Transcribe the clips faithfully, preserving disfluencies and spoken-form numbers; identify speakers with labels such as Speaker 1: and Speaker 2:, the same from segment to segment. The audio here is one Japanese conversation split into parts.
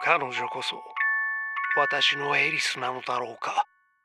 Speaker 1: 彼女こそ私のエリスなのだろうか。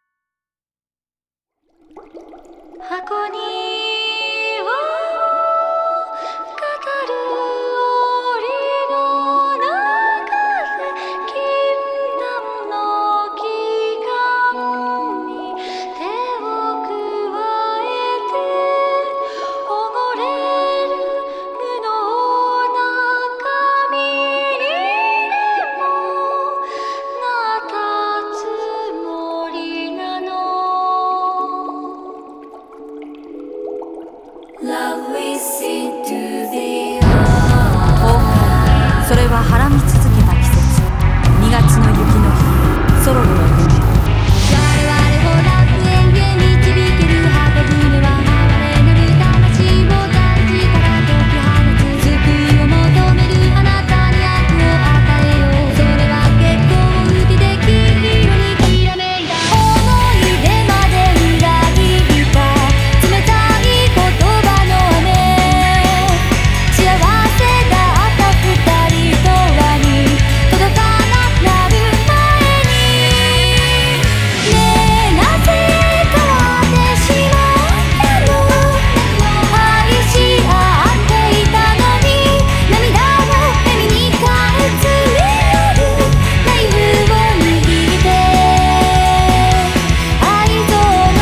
Speaker 2: 箱には語る檻の中で禁断の期間に手を加えて溺れる無能な髪にでもなったつもりなの。Love we see to the
Speaker 3: それははらみ続けた季節、にがつの雪の日、ソロルの夢。
Speaker 2: 我々を楽園へ導ける箱舟は哀れなる魂を大地から解き放つ。救いを求めるあなたに悪を与えよう。それは結構を受けて金色にきらめいた。思い出まで裏切った冷たい言葉の雨。幸せだった二人とはに届かなくなる前に。ねえなぜ変わってしまったの。愛し合っていたのに涙を耳に返すリアルナイフを握って愛憎の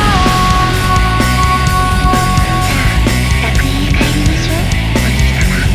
Speaker 2: 楽園へ帰りましょうお兄様。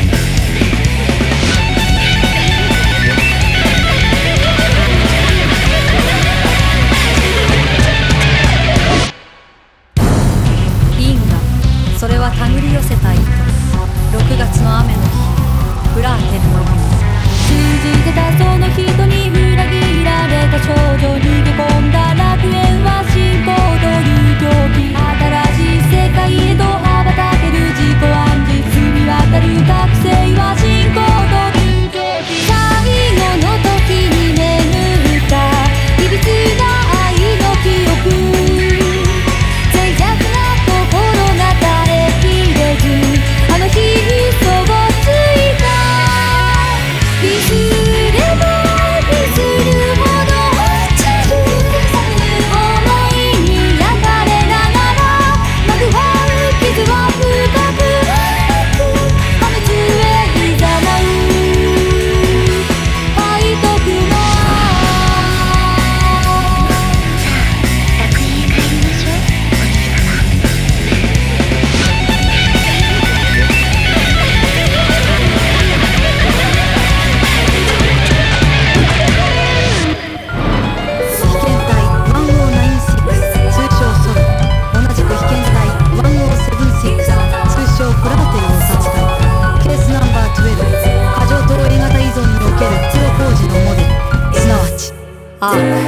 Speaker 3: 因果、それは手繰り寄せた糸。ろくがつの雨の日、フラーテルの夢。
Speaker 2: 信じてたその人に裏切られた少女。逃げ込んだ楽園は信仰という狂気。新しい世界へと羽ばたける自己暗示。澄み渡る覚醒は信仰という狂気。最後の時に眠ったいびつな愛の記憶。脆弱な心が耐えきれずあの日嘘をついた。いずれもいずるほど落ちる想いに焼かれながらまぐわう傷は深く深く破滅へいざなう。愛と苦悩。楽園へ帰りましょうお兄様。
Speaker 3: 被験体いちまるきゅうろく、通称ソロ。同じく被験体いちまるななじゅうろく、通称フラーテルを殺害。ケースナンバーじゅうに、過剰トロ A 型依存におけるプロ工事のモデル、すなわちアーク。